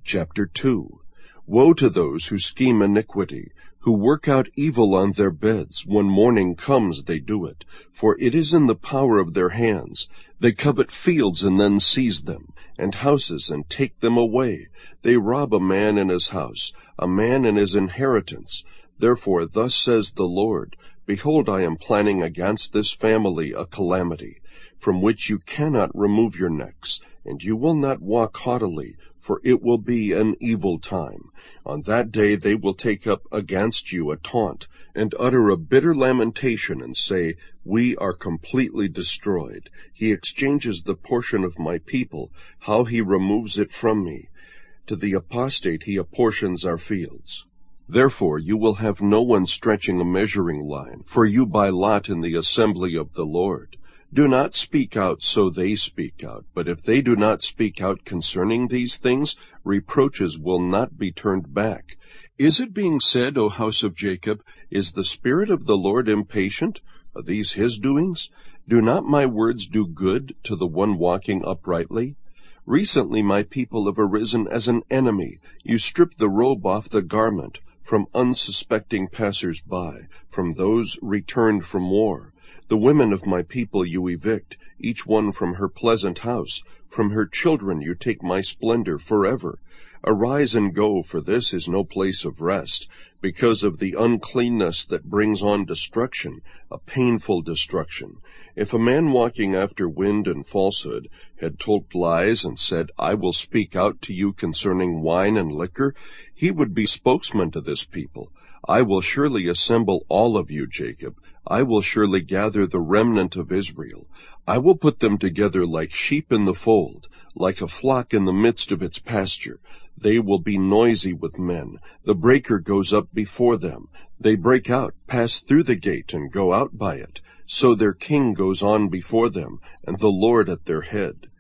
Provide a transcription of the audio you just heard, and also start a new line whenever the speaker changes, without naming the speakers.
Chapter 2. Woe to those who scheme iniquity, who work out evil on their beds. When morning comes, they do it, for it is in the power of their hands. They covet fields and then seize them, and houses and take them away. They rob a man in his house, a man in his inheritance. Therefore thus says the Lord, Behold, I am planning against this family a calamity, from which you cannot remove your necks, and you will not walk haughtily, for it will be an evil time. On that day they will take up against you a taunt, and utter a bitter lamentation, and say, We are completely destroyed. He exchanges the portion of my people, how he removes it from me. To the apostate he apportions our fields. Therefore you will have no one stretching a measuring line, for you buy lot in the assembly of the Lord. Do not speak out so they speak out, but if they do not speak out concerning these things, reproaches will not be turned back. Is it being said, O house of Jacob, Is the Spirit of the Lord impatient? Are these his doings? Do not my words do good to the one walking uprightly? Recently my people have arisen as an enemy. You strip the robe off the garment from unsuspecting passers-by, from those returned from war. The women of my people you evict, each one from her pleasant house. From her children you take my splendor forever. Arise and go, for this is no place of rest, because of the uncleanness that brings on destruction, a painful destruction. If a man walking after wind and falsehood had told lies and said, I will speak out to you concerning wine and liquor, he would be spokesman to this people. I will surely assemble all of you, Jacob. I will surely gather the remnant of Israel. I will put them together like sheep in the fold, like a flock in the midst of its pasture. They will be noisy with men. The breaker goes up before them. They break out, pass through the gate, and go out by it. So their king goes on before them, and the Lord at their head.